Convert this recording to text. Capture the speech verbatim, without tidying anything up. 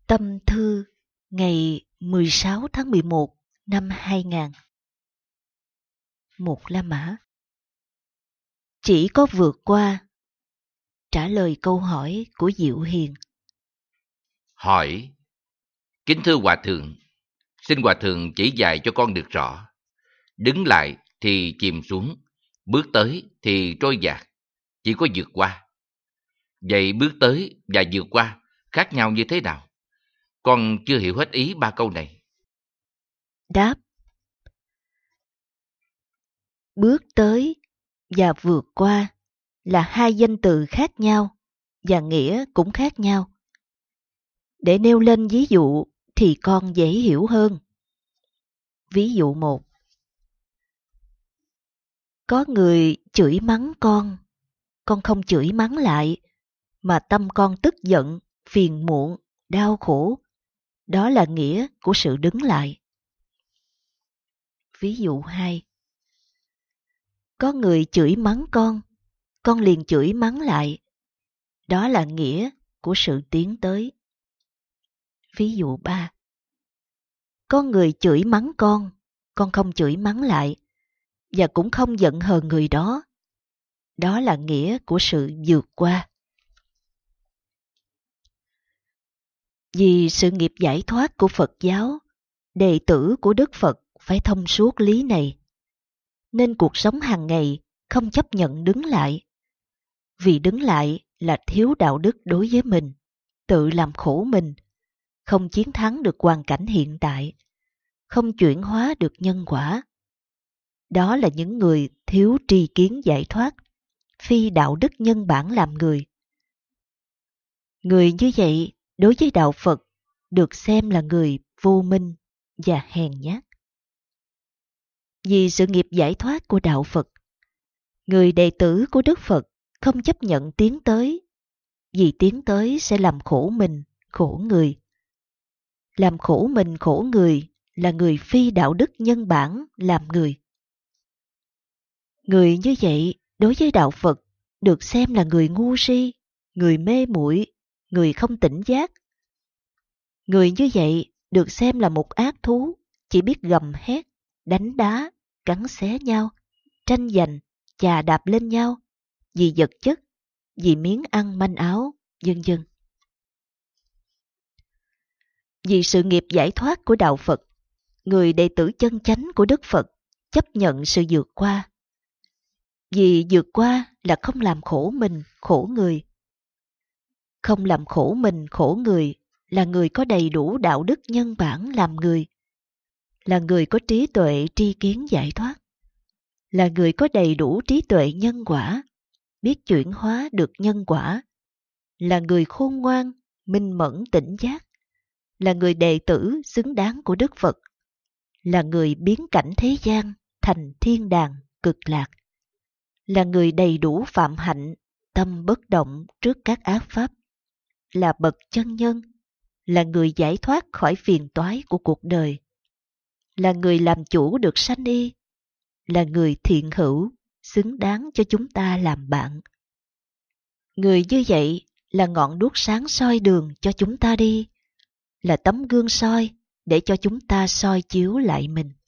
Tâm thư ngày mười sáu tháng mười một năm hai nghìn. Một La Mã. Chỉ có vượt qua. Trả lời câu hỏi của Diệu Hiền. Hỏi: Kính thưa Hòa Thượng, xin Hòa Thượng chỉ dạy cho con được rõ. Đứng lại thì chìm xuống, bước tới thì trôi dạt, chỉ có vượt qua. Vậy bước tới và vượt qua khác nhau như thế nào? Con chưa hiểu hết ý ba câu này. Đáp: bước tới và vượt qua là hai danh từ khác nhau và nghĩa cũng khác nhau. Để nêu lên ví dụ thì con dễ hiểu hơn. Ví dụ một. Có người chửi mắng con, con không chửi mắng lại, mà tâm con tức giận, phiền muộn, đau khổ. Đó là nghĩa của sự đứng lại. Ví dụ hai. Có người chửi mắng con, con liền chửi mắng lại. Đó là nghĩa của sự tiến tới. Ví dụ ba. Có người chửi mắng con, con không chửi mắng lại, và cũng không giận hờn người đó. Đó là nghĩa của sự vượt qua. Vì sự nghiệp giải thoát của Phật giáo, đệ tử của Đức Phật phải thông suốt lý này, nên cuộc sống hàng ngày không chấp nhận đứng lại. Vì đứng lại là thiếu đạo đức đối với mình, tự làm khổ mình, không chiến thắng được hoàn cảnh hiện tại, không chuyển hóa được nhân quả. Đó là những người thiếu tri kiến giải thoát, phi đạo đức nhân bản làm người. Người như vậy đối với đạo Phật được xem là người vô minh và hèn nhát. Vì sự nghiệp giải thoát của đạo Phật, người đệ tử của Đức Phật không chấp nhận tiến tới, vì tiến tới sẽ làm khổ mình, khổ người. Làm khổ mình, khổ người là người phi đạo đức nhân bản làm người. Người như vậy đối với đạo Phật được xem là người ngu si, người mê muội, người không tỉnh giác. Người như vậy được xem là một ác thú, chỉ biết gầm hét, đánh đá, cắn xé nhau, tranh giành, chà đạp lên nhau, vì vật chất, vì miếng ăn manh áo, vân vân. Vì sự nghiệp giải thoát của đạo Phật, người đệ tử chân chánh của Đức Phật chấp nhận sự vượt qua. Vì vượt qua là không làm khổ mình, khổ người. Không làm khổ mình, khổ người là người có đầy đủ đạo đức nhân bản làm người. Là người có trí tuệ tri kiến giải thoát. Là người có đầy đủ trí tuệ nhân quả, biết chuyển hóa được nhân quả. Là người khôn ngoan, minh mẫn tỉnh giác. Là người đệ tử xứng đáng của Đức Phật. Là người biến cảnh thế gian thành thiên đàng cực lạc. Là người đầy đủ phạm hạnh, tâm bất động trước các ác pháp. Là bậc chân nhân, là người giải thoát khỏi phiền toái của cuộc đời. Là người làm chủ được sanh y, là người thiện hữu, xứng đáng cho chúng ta làm bạn. Người như vậy là ngọn đuốc sáng soi đường cho chúng ta đi, là tấm gương soi để cho chúng ta soi chiếu lại mình.